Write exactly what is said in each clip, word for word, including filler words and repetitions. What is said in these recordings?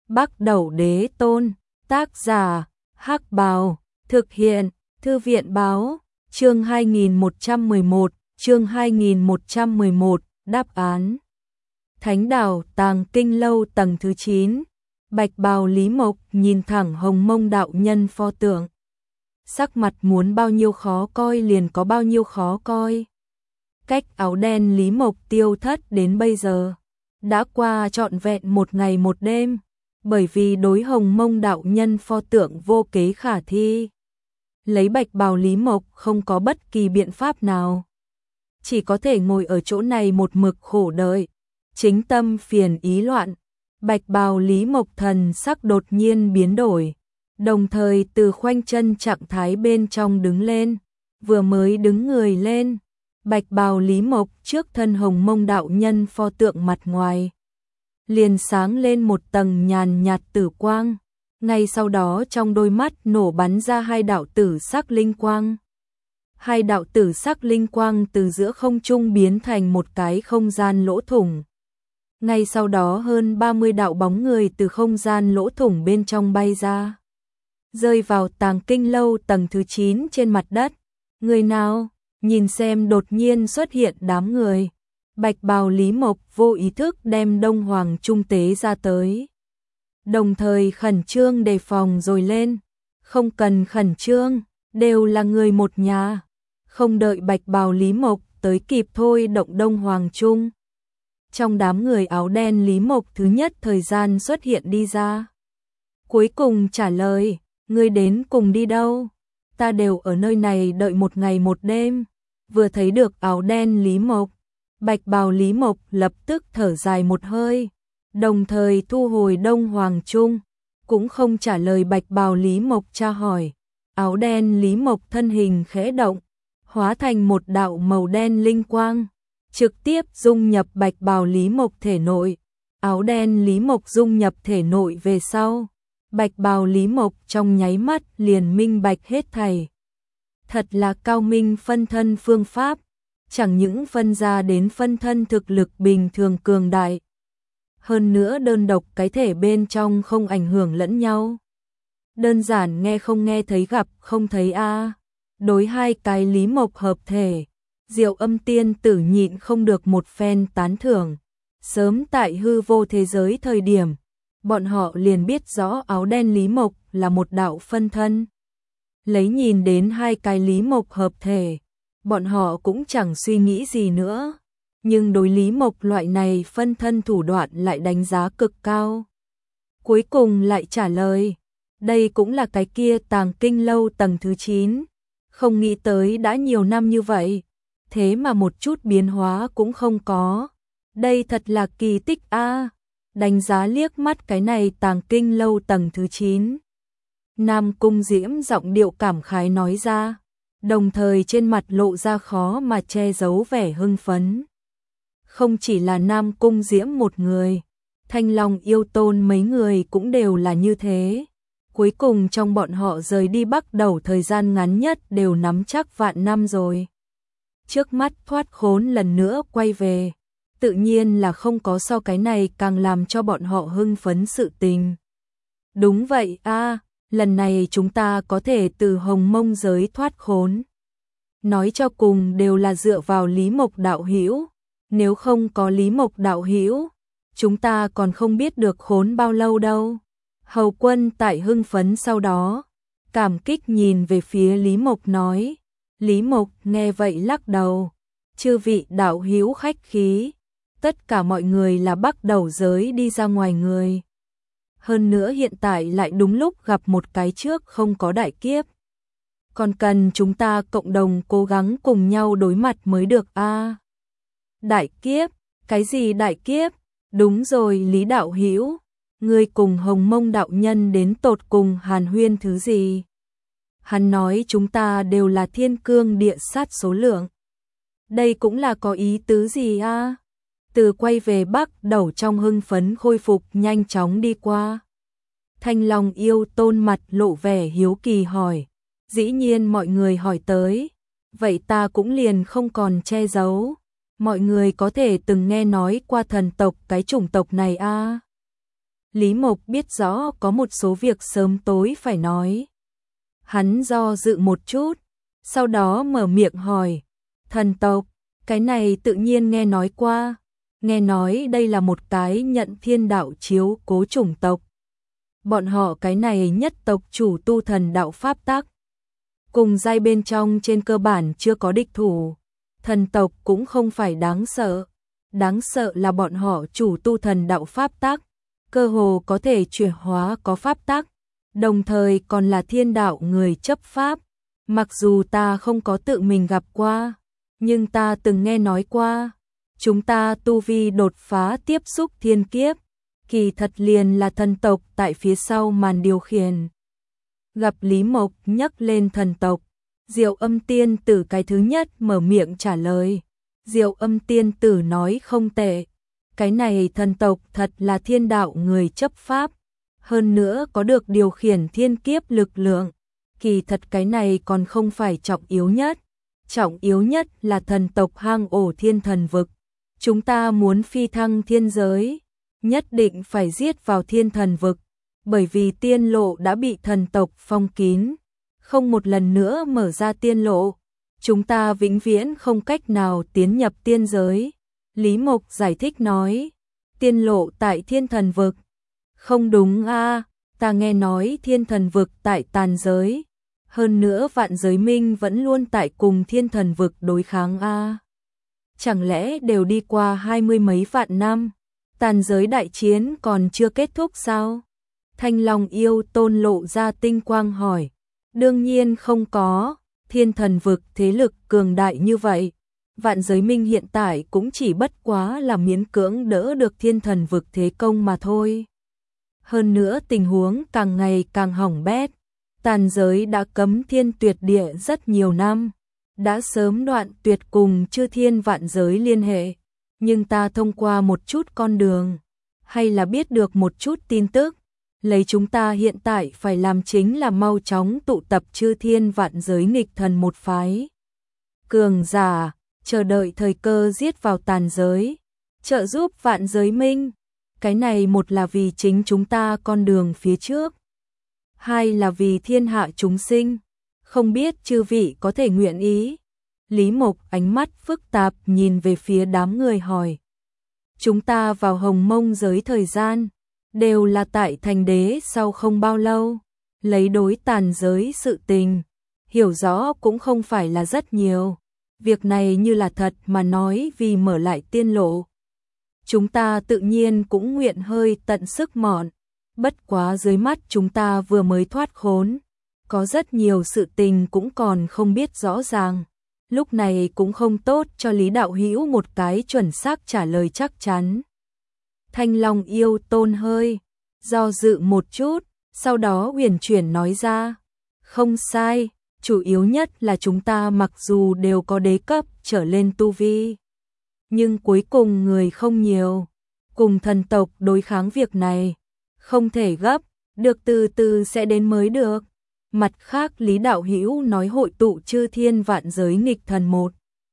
Bắc Đẩu Đế Tôn, tác giả, Hắc Bào, thực hiện, Thư viện Báo, chương hai nghìn một trăm mười một, chương hai nghìn một trăm mười một, đáp án. Thánh Đảo Tàng Kinh Lâu tầng thứ chín, bạch bào Lý Mộc nhìn thẳng Hồng Mông đạo nhân pho tượng. Sắc mặt muốn bao nhiêu khó coi liền có bao nhiêu khó coi. Cách áo đen Lý Mộc tiêu thất đến bây giờ, đã qua trọn vẹn một ngày một đêm, bởi vì đối Hồng Mông đạo nhân pho tượng vô kế khả thi. Lấy bạch bào Lý Mộc không có bất kỳ biện pháp nào. Chỉ có thể ngồi ở chỗ này một mực khổ đợi, chính tâm phiền ý loạn. Bạch bào Lý Mộc thần sắc đột nhiên biến đổi, đồng thời từ khoanh chân trạng thái bên trong đứng lên, vừa mới đứng người lên. Bạch bào Lý Mộc trước thân Hồng Mông đạo nhân pho tượng mặt ngoài liền sáng lên một tầng nhàn nhạt tử quang, ngay sau đó trong đôi mắt nổ bắn ra hai đạo tử sắc linh quang. Hai đạo tử sắc linh quang từ giữa không trung biến thành một cái không gian lỗ thủng. Ngay sau đó hơn ba mươi đạo bóng người từ không gian lỗ thủng bên trong bay ra, rơi vào Tàng Kinh Lâu tầng thứ chín trên mặt đất. Người nào? Nhìn xem đột nhiên xuất hiện đám người, bạch bào Lý Mộc vô ý thức đem Đông Hoàng Trung tế ra tới, đồng thời khẩn trương đề phòng rồi lên. Không cần khẩn trương, đều là người một nhà. Không đợi bạch bào Lý Mộc tới kịp thôi động Đông Hoàng Trung, trong đám người áo đen Lý Mộc thứ nhất thời gian xuất hiện đi ra. Cuối cùng trả lời, ngươi đến cùng đi đâu? Ta đều ở nơi này đợi một ngày một đêm. Vừa thấy được áo đen Lý Mộc, bạch bào Lý Mộc lập tức thở dài một hơi, đồng thời thu hồi Đông Hoàng Trung, cũng không trả lời bạch bào Lý Mộc tra hỏi. Áo đen Lý Mộc thân hình khẽ động, hóa thành một đạo màu đen linh quang, trực tiếp dung nhập bạch bào Lý Mộc thể nội. Áo đen Lý Mộc dung nhập thể nội về sau, bạch bào Lý Mộc trong nháy mắt liền minh bạch hết thảy. Thật là cao minh phân thân phương pháp, chẳng những phân ra đến phân thân thực lực bình thường cường đại, hơn nữa đơn độc cái thể bên trong không ảnh hưởng lẫn nhau. Đơn giản nghe không nghe thấy gặp không thấy a. À. Đối hai cái Lý Mộc hợp thể, Diệu Âm tiên tử nhịn không được một phen tán thưởng. Sớm tại hư vô thế giới thời điểm, bọn họ liền biết rõ áo đen Lý Mộc là một đạo phân thân. Lấy nhìn đến hai cái Lý Mộc hợp thể, bọn họ cũng chẳng suy nghĩ gì nữa. Nhưng đối Lý Mộc loại này phân thân thủ đoạn lại đánh giá cực cao. Cuối cùng lại trả lời, đây cũng là cái kia Tàng Kinh Lâu tầng thứ chín. Không nghĩ tới đã nhiều năm như vậy, thế mà một chút biến hóa cũng không có. Đây thật là kỳ tích a. À. Đánh giá liếc mắt cái này Tàng Kinh Lâu tầng thứ chín. Nam Cung Diễm giọng điệu cảm khái nói ra, đồng thời trên mặt lộ ra khó mà che giấu vẻ hưng phấn. Không chỉ là Nam Cung Diễm một người, Thanh Long Yêu Tôn mấy người cũng đều là như thế. Cuối cùng trong bọn họ rời đi Bắc Đẩu thời gian ngắn nhất đều nắm chắc vạn năm rồi. Trước mắt thoát khốn lần nữa quay về, tự nhiên là không có so cái này càng làm cho bọn họ hưng phấn sự tình. Đúng vậy a, à, lần này chúng ta có thể từ Hồng Mông giới thoát khốn. Nói cho cùng đều là dựa vào Lý Mộc đạo hữu, nếu không có Lý Mộc đạo hữu, chúng ta còn không biết được khốn bao lâu đâu. Hầu Quân tại hưng phấn sau đó, cảm kích nhìn về phía Lý Mộc nói. Lý Mộc nghe vậy lắc đầu, chư vị đạo hữu khách khí, tất cả mọi người là Bắc Đẩu giới đi ra ngoài người. Hơn nữa hiện tại lại đúng lúc gặp một cái trước không có đại kiếp. Còn cần chúng ta cộng đồng cố gắng cùng nhau đối mặt mới được a. À, đại kiếp? Cái gì đại kiếp? Đúng rồi Lý đạo hữu, ngươi cùng Hồng Mông đạo nhân đến tột cùng hàn huyên thứ gì? Hắn nói chúng ta đều là thiên cương địa sát số lượng. Đây cũng là có ý tứ gì a? À? Từ quay về Bắc Đẩu trong hưng phấn khôi phục nhanh chóng đi qua. Thanh Long Yêu Tôn mặt lộ vẻ hiếu kỳ hỏi. Dĩ nhiên mọi người hỏi tới, vậy ta cũng liền không còn che giấu. Mọi người có thể từng nghe nói qua thần tộc cái chủng tộc này a? À? Lý Mộc biết rõ có một số việc sớm tối phải nói. Hắn do dự một chút, sau đó mở miệng hỏi, thần tộc, cái này tự nhiên nghe nói qua, nghe nói đây là một cái nhận thiên đạo chiếu cố chủng tộc. Bọn họ cái này nhất tộc chủ tu thần đạo pháp tắc. Cùng giai bên trong trên cơ bản chưa có địch thủ, thần tộc cũng không phải đáng sợ. Đáng sợ là bọn họ chủ tu thần đạo pháp tắc, cơ hồ có thể chuyển hóa có pháp tắc, đồng thời còn là thiên đạo người chấp pháp. Mặc dù ta không có tự mình gặp qua, nhưng ta từng nghe nói qua, chúng ta tu vi đột phá tiếp xúc thiên kiếp, kỳ thật liền là thần tộc tại phía sau màn điều khiển. Gặp Lý Mộc nhắc lên thần tộc, Diệu Âm tiên tử cái thứ nhất mở miệng trả lời. Diệu Âm tiên tử nói không tệ, cái này thần tộc thật là thiên đạo người chấp pháp, hơn nữa có được điều khiển thiên kiếp lực lượng. Kỳ thật cái này còn không phải trọng yếu nhất, trọng yếu nhất là thần tộc hang ổ thiên thần vực. Chúng ta muốn phi thăng thiên giới, nhất định phải giết vào thiên thần vực, bởi vì tiên lộ đã bị thần tộc phong kín, không một lần nữa mở ra tiên lộ. Chúng ta vĩnh viễn không cách nào tiến nhập tiên giới. Lý Mộc giải thích nói, tiên lộ tại thiên thần vực. Không đúng a, ta nghe nói thiên thần vực tại tàn giới. Hơn nữa vạn giới minh vẫn luôn tại cùng thiên thần vực đối kháng a. Chẳng lẽ đều đi qua hai mươi mấy vạn năm, tàn giới đại chiến còn chưa kết thúc sao? Thanh Long yêu tôn lộ ra tinh quang hỏi. Đương nhiên không có. Thiên thần vực thế lực cường đại như vậy, vạn giới minh hiện tại cũng chỉ bất quá là miễn cưỡng đỡ được thiên thần vực thế công mà thôi. Hơn nữa tình huống càng ngày càng hỏng bét, tàn giới đã cấm thiên tuyệt địa rất nhiều năm, đã sớm đoạn tuyệt cùng chư thiên vạn giới liên hệ, nhưng ta thông qua một chút con đường, hay là biết được một chút tin tức. Lấy chúng ta hiện tại phải làm chính là mau chóng tụ tập chư thiên vạn giới nghịch thần một phái. Cường giả, chờ đợi thời cơ giết vào tàn giới, trợ giúp vạn giới minh. Cái này một là vì chính chúng ta con đường phía trước, hai là vì thiên hạ chúng sinh. Không biết chư vị có thể nguyện ý. Lý Mộc ánh mắt phức tạp nhìn về phía đám người hỏi. Chúng ta vào Hồng Mông giới thời gian đều là tại thành đế sau không bao lâu, lấy đối tàn giới sự tình, hiểu rõ cũng không phải là rất nhiều. Việc này như là thật mà nói vì mở lại tiên lộ. Chúng ta tự nhiên cũng nguyện hơi tận sức mọn, bất quá dưới mắt chúng ta vừa mới thoát khốn, có rất nhiều sự tình cũng còn không biết rõ ràng. Lúc này cũng không tốt cho Lý Đạo Hữu một cái chuẩn xác trả lời chắc chắn. Thanh Long yêu tôn hơi do dự một chút, sau đó huyền chuyển nói ra, không sai, chủ yếu nhất là chúng ta mặc dù đều có đế cấp trở lên tu vi, nhưng cuối cùng người không nhiều, cùng thần tộc đối kháng việc này, không thể gấp, được từ từ sẽ đến mới được. Mặt khác Lý Đạo Hữu nói hội tụ chư thiên vạn giới nghịch thần một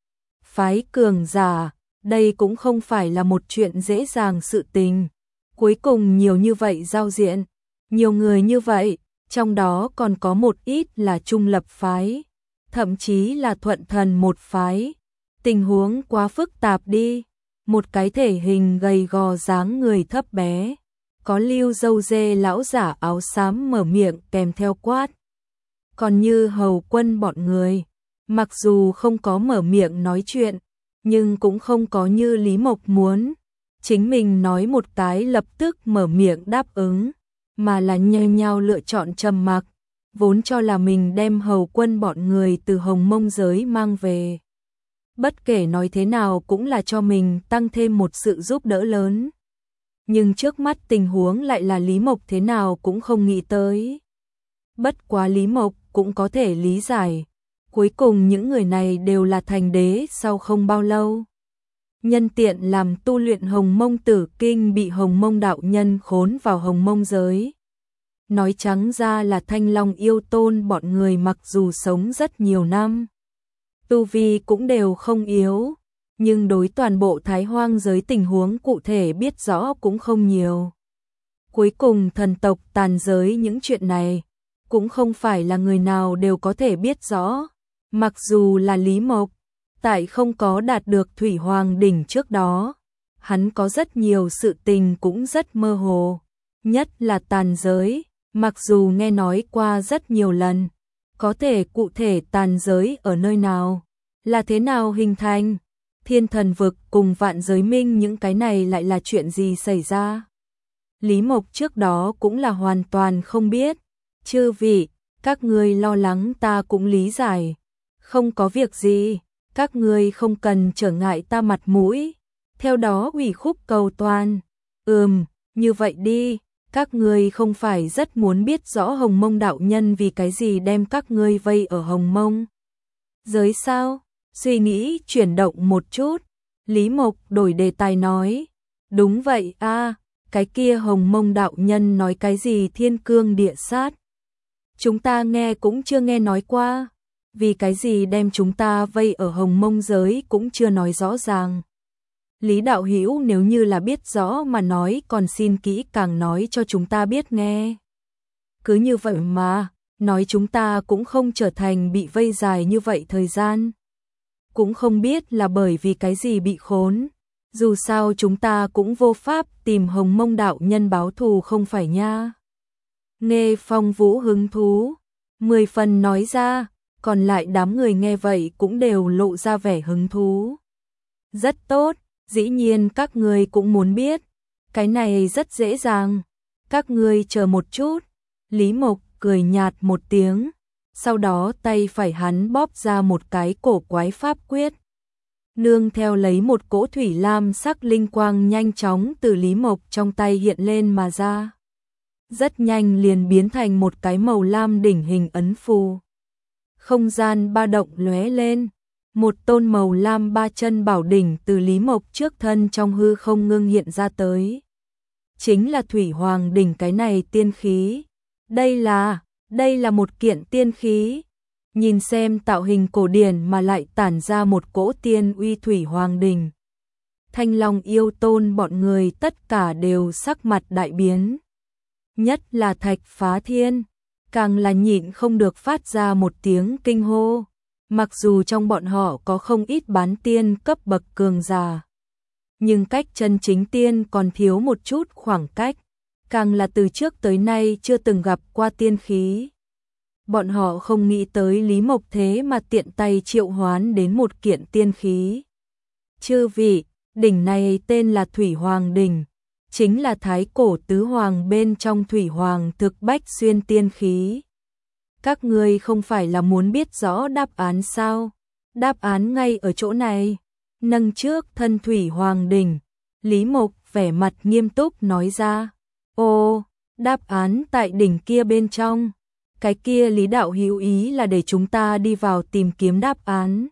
phái cường giả, đây cũng không phải là một chuyện dễ dàng sự tình. Cuối cùng nhiều như vậy giao diện, nhiều người như vậy, trong đó còn có một ít là trung lập phái, thậm chí là thuận thần một phái. Tình huống quá phức tạp đi. Một cái thể hình gầy gò dáng người thấp bé, có lưu râu dê lão giả áo xám mở miệng kèm theo quát. Còn Như Hầu Quân bọn người, mặc dù không có mở miệng nói chuyện, nhưng cũng không có như Lý Mộc muốn chính mình nói một cái lập tức mở miệng đáp ứng, mà là nhao nhao lựa chọn trầm mặc, vốn cho là mình đem Hầu Quân bọn người từ Hồng Mông giới mang về. Bất kể nói thế nào cũng là cho mình tăng thêm một sự giúp đỡ lớn. Nhưng trước mắt tình huống lại là Lý Mộc thế nào cũng không nghĩ tới. Bất quá Lý Mộc cũng có thể lý giải. Cuối cùng những người này đều là thành đế sau không bao lâu. Nhân tiện làm tu luyện Hồng Mông Tử Kinh bị Hồng Mông đạo nhân khốn vào Hồng Mông giới. Nói trắng ra là Thanh Long yêu tôn bọn người mặc dù sống rất nhiều năm, tu vi cũng đều không yếu, nhưng đối toàn bộ Thái Hoang giới tình huống cụ thể biết rõ cũng không nhiều. Cuối cùng thần tộc tàn giới những chuyện này, cũng không phải là người nào đều có thể biết rõ. Mặc dù là Lý Mộc, tại không có đạt được Thủy Hoàng đỉnh trước đó, hắn có rất nhiều sự tình cũng rất mơ hồ, nhất là tàn giới, mặc dù nghe nói qua rất nhiều lần, có thể cụ thể tàn giới ở nơi nào, là thế nào hình thành, thiên thần vực cùng vạn giới minh những cái này lại là chuyện gì xảy ra. Lý Mộc trước đó cũng là hoàn toàn không biết. Chư vị, các ngươi lo lắng ta cũng lý giải. Không có việc gì, các ngươi không cần trở ngại ta mặt mũi. Theo đó ủy khúc cầu toàn. Ừm, như vậy đi, các ngươi không phải rất muốn biết rõ Hồng Mông đạo nhân vì cái gì đem các ngươi vây ở Hồng Mông giới sao? Suy nghĩ chuyển động một chút, Lý Mộc đổi đề tài nói. Đúng vậy a, cái kia Hồng Mông đạo nhân nói cái gì thiên cương địa sát. Chúng ta nghe cũng chưa nghe nói qua, vì cái gì đem chúng ta vây ở Hồng Mông giới cũng chưa nói rõ ràng. Lý đạo hữu nếu như là biết rõ mà nói còn xin kỹ càng nói cho chúng ta biết nghe. Cứ như vậy mà, nói chúng ta cũng không trở thành bị vây dài như vậy thời gian. Cũng không biết là bởi vì cái gì bị khốn. Dù sao chúng ta cũng vô pháp tìm Hồng Mông đạo nhân báo thù không phải nha. Nghe Phong Vũ hứng thú, mười phần nói ra, còn lại đám người nghe vậy cũng đều lộ ra vẻ hứng thú. Rất tốt, dĩ nhiên các người cũng muốn biết, cái này rất dễ dàng, các ngươi chờ một chút. Lý Mộc cười nhạt một tiếng, sau đó tay phải hắn bóp ra một cái cổ quái pháp quyết. Nương theo lấy một cỗ thủy lam sắc linh quang nhanh chóng từ Lý Mộc trong tay hiện lên mà ra. Rất nhanh liền biến thành một cái màu lam đỉnh hình ấn phù. Không gian ba động lóe lên, một tôn màu lam ba chân bảo đỉnh từ Lý Mộc trước thân trong hư không ngưng hiện ra tới. Chính là Thủy Hoàng đỉnh cái này tiên khí. Đây là, đây là một kiện tiên khí. Nhìn xem tạo hình cổ điển mà lại tản ra một cỗ tiên uy Thủy Hoàng đỉnh. Thanh Long yêu tôn bọn người tất cả đều sắc mặt đại biến. Nhất là Thạch Phá Thiên, càng là nhịn không được phát ra một tiếng kinh hô. Mặc dù trong bọn họ có không ít bán tiên cấp bậc cường giả, nhưng cách chân chính tiên còn thiếu một chút khoảng cách, càng là từ trước tới nay chưa từng gặp qua tiên khí. Bọn họ không nghĩ tới Lý Mộc thế mà tiện tay triệu hoán đến một kiện tiên khí. Chư vị, đỉnh này tên là Thủy Hoàng đỉnh, chính là thái cổ tứ hoàng bên trong Thủy Hoàng thực bách xuyên tiên khí. Các ngươi không phải là muốn biết rõ đáp án sao? Đáp án ngay ở chỗ này. Nâng trước thân Thủy Hoàng đỉnh, Lý Mộc vẻ mặt nghiêm túc nói ra. Ô, đáp án tại đỉnh kia bên trong. Cái kia Lý đạo hữu ý là để chúng ta đi vào tìm kiếm đáp án.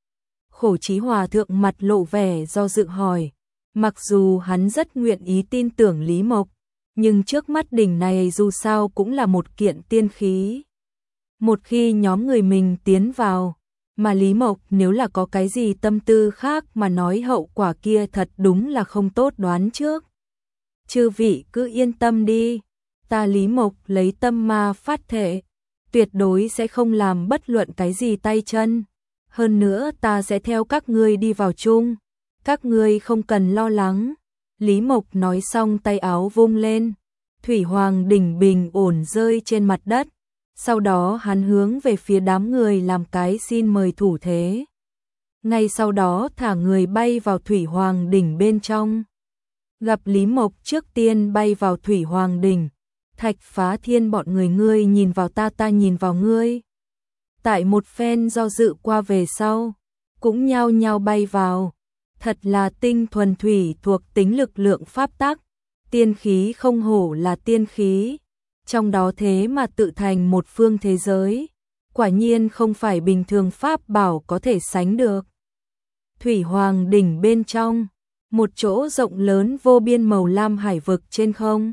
Khổ Chí Hòa thượng mặt lộ vẻ do dự hỏi. Mặc dù hắn rất nguyện ý tin tưởng Lý Mộc, nhưng trước mắt đỉnh này dù sao cũng là một kiện tiên khí. Một khi nhóm người mình tiến vào, mà Lý Mộc nếu là có cái gì tâm tư khác mà nói hậu quả kia thật đúng là không tốt đoán trước. Chư vị cứ yên tâm đi, ta Lý Mộc lấy tâm ma phát thể, tuyệt đối sẽ không làm bất luận cái gì tay chân. Hơn nữa ta sẽ theo các ngươi đi vào chung, các ngươi không cần lo lắng. Lý Mộc nói xong tay áo vung lên, Thủy Hoàng đỉnh bình ổn rơi trên mặt đất. Sau đó hắn hướng về phía đám người làm cái xin mời thủ thế. Ngay sau đó thả người bay vào Thủy Hoàng đỉnh bên trong. Gặp Lý Mộc trước tiên bay vào Thủy Hoàng đỉnh, Thạch Phá Thiên bọn người ngươi nhìn vào ta ta nhìn vào ngươi. Tại một phen do dự qua về sau, cũng nhao nhao bay vào. Thật là tinh thuần thủy thuộc tính lực lượng pháp tắc, tiên khí không hổ là tiên khí. Trong đó thế mà tự thành một phương thế giới, quả nhiên không phải bình thường pháp bảo có thể sánh được. Thủy Hoàng đỉnh bên trong, một chỗ rộng lớn vô biên màu lam hải vực trên không.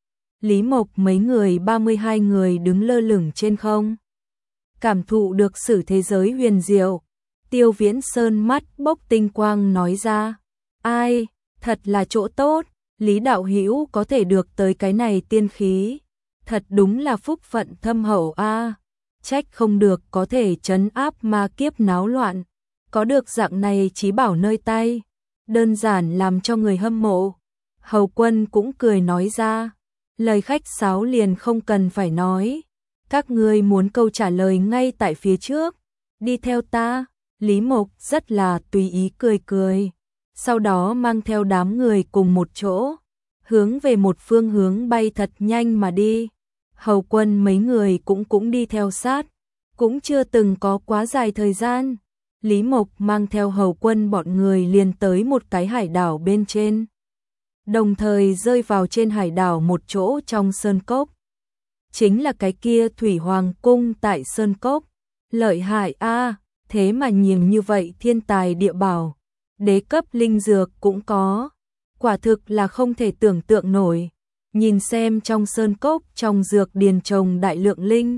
Lý Mộc mấy người ba mươi hai người đứng lơ lửng trên không. Cảm thụ được sử thế giới huyền diệu, Tiêu Viễn Sơn mắt bốc tinh quang nói ra, ai, thật là chỗ tốt, Lý đạo hữu có thể được tới cái này tiên khí, thật đúng là phúc phận thâm hậu a, trách không được có thể trấn áp ma kiếp náo loạn, có được dạng này chí bảo nơi tay, đơn giản làm cho người hâm mộ. Hầu Quân cũng cười nói ra, lời khách sáo liền không cần phải nói, các ngươi muốn câu trả lời ngay tại phía trước, đi theo ta. Lý Mộc rất là tùy ý cười cười, sau đó mang theo đám người cùng một chỗ, hướng về một phương hướng bay thật nhanh mà đi. Hầu Quân mấy người cũng cũng đi theo sát, cũng chưa từng có quá dài thời gian. Lý Mộc mang theo Hầu Quân bọn người liền tới một cái hải đảo bên trên, đồng thời rơi vào trên hải đảo một chỗ trong sơn cốc. Chính là cái kia Thủy Hoàng cung tại sơn cốc, lợi hại a, thế mà nhiều như vậy thiên tài địa bảo, đế cấp linh dược cũng có, quả thực là không thể tưởng tượng nổi. Nhìn xem trong sơn cốc trong dược điền trồng đại lượng linh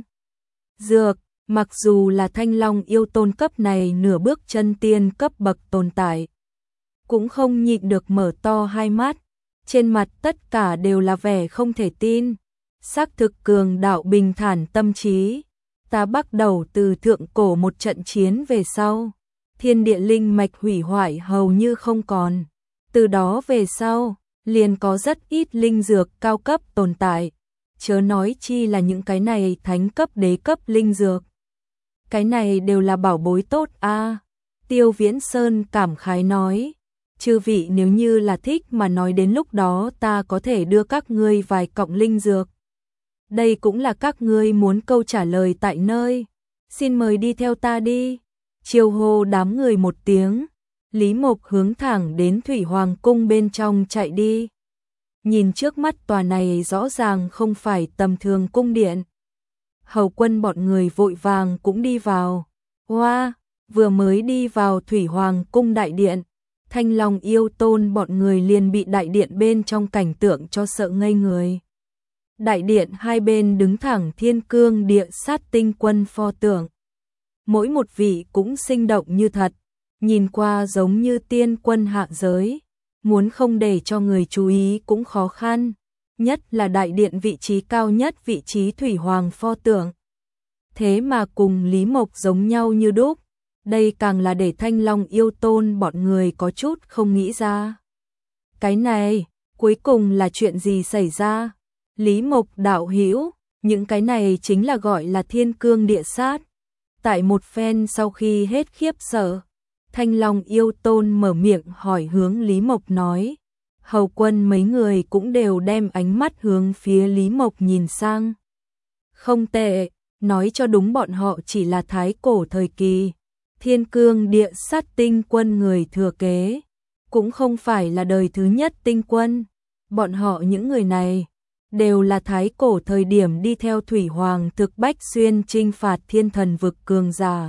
dược, mặc dù là Thanh Long yêu tôn cấp này nửa bước chân tiên cấp bậc tồn tại, cũng không nhịn được mở to hai mắt, trên mặt tất cả đều là vẻ không thể tin. Xác thực cường đạo bình thản tâm trí, ta bắt đầu từ thượng cổ một trận chiến về sau, thiên địa linh mạch hủy hoại hầu như không còn, từ đó về sau liền có rất ít linh dược cao cấp tồn tại, chớ nói chi là những cái này thánh cấp đế cấp linh dược. Cái này đều là bảo bối tốt a. À. Tiêu Viễn Sơn cảm khái nói, chư vị nếu như là thích mà nói đến lúc đó ta có thể đưa các ngươi vài cọng linh dược. Đây cũng là các ngươi muốn câu trả lời tại nơi, xin mời đi theo ta đi. Chiêu hô đám người một tiếng, Lý Mộc hướng thẳng đến Thủy Hoàng cung bên trong chạy đi. Nhìn trước mắt tòa này rõ ràng không phải tầm thường cung điện. Hầu Quân bọn người vội vàng cũng đi vào. Hoa, wow, vừa mới đi vào Thủy Hoàng cung đại điện, Thanh Long yêu tôn bọn người liền bị đại điện bên trong cảnh tượng cho sợ ngây người. Đại điện hai bên đứng thẳng thiên cương địa sát tinh quân pho tượng. Mỗi một vị cũng sinh động như thật, nhìn qua giống như tiên quân hạ giới, muốn không để cho người chú ý cũng khó khăn, nhất là đại điện vị trí cao nhất vị trí Thủy Hoàng pho tượng. Thế mà cùng Lý Mộc giống nhau như đúc, đây càng là để Thanh Long yêu tôn bọn người có chút không nghĩ ra. Cái này, cuối cùng là chuyện gì xảy ra? Lý Mộc đạo hữu, những cái này chính là gọi là thiên cương địa sát. Tại một phen sau khi hết khiếp sợ, Thanh Long yêu tôn mở miệng hỏi hướng Lý Mộc nói. Hầu Quân mấy người cũng đều đem ánh mắt hướng phía Lý Mộc nhìn sang. Không tệ, nói cho đúng bọn họ chỉ là thái cổ thời kỳ, thiên cương địa sát tinh quân người thừa kế, cũng không phải là đời thứ nhất tinh quân. Bọn họ những người này đều là thái cổ thời điểm đi theo Thủy Hoàng thực Bách Xuyên chinh phạt thiên thần vực cường giả.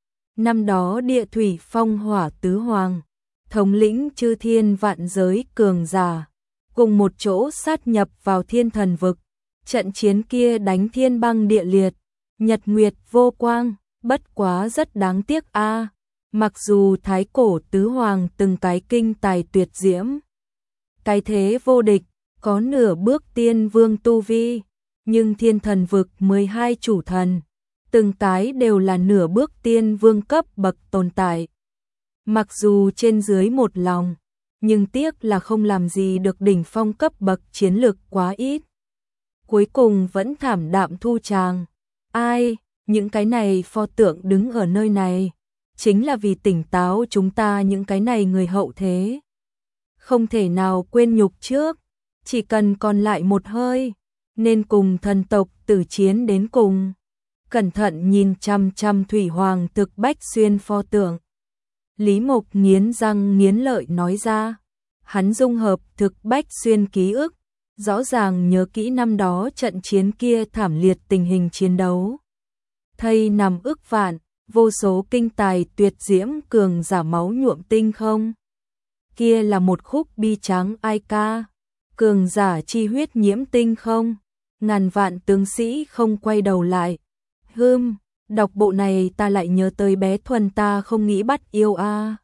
Năm đó địa thủy phong hỏa tứ hoàng, thống lĩnh chư thiên vạn giới cường giả, cùng một chỗ sát nhập vào thiên thần vực. Trận chiến kia đánh thiên băng địa liệt, nhật nguyệt vô quang, bất quá rất đáng tiếc a. À. Mặc dù thái cổ tứ hoàng từng cái kinh tài tuyệt diễm, cái thế vô địch, có nửa bước tiên vương tu vi, nhưng thiên thần vực mười hai chủ thần, từng cái đều là nửa bước tiên vương cấp bậc tồn tại. Mặc dù trên dưới một lòng, nhưng tiếc là không làm gì được đỉnh phong cấp bậc chiến lực quá ít. Cuối cùng vẫn thảm đạm thu tràng. Ai, những cái này pho tượng đứng ở nơi này, chính là vì tỉnh táo chúng ta những cái này người hậu thế. Không thể nào quên nhục trước, chỉ cần còn lại một hơi, nên cùng thần tộc tử chiến đến cùng. Cẩn thận nhìn chăm chăm Thủy Hoàng thực Bách Xuyên pho tượng. Lý Mộc nghiến răng nghiến lợi nói ra, hắn dung hợp thực Bách Xuyên ký ức, rõ ràng nhớ kỹ năm đó trận chiến kia thảm liệt tình hình chiến đấu. Thây nằm ức vạn, vô số kinh tài tuyệt diễm cường giả máu nhuộm tinh không. Kia là một khúc bi tráng ai ca, cường giả chi huyết nhiễm tinh không, ngàn vạn tướng sĩ không quay đầu lại. Hừm, đọc bộ này ta lại nhớ tới bé Thuần ta không nghĩ bắt yêu a.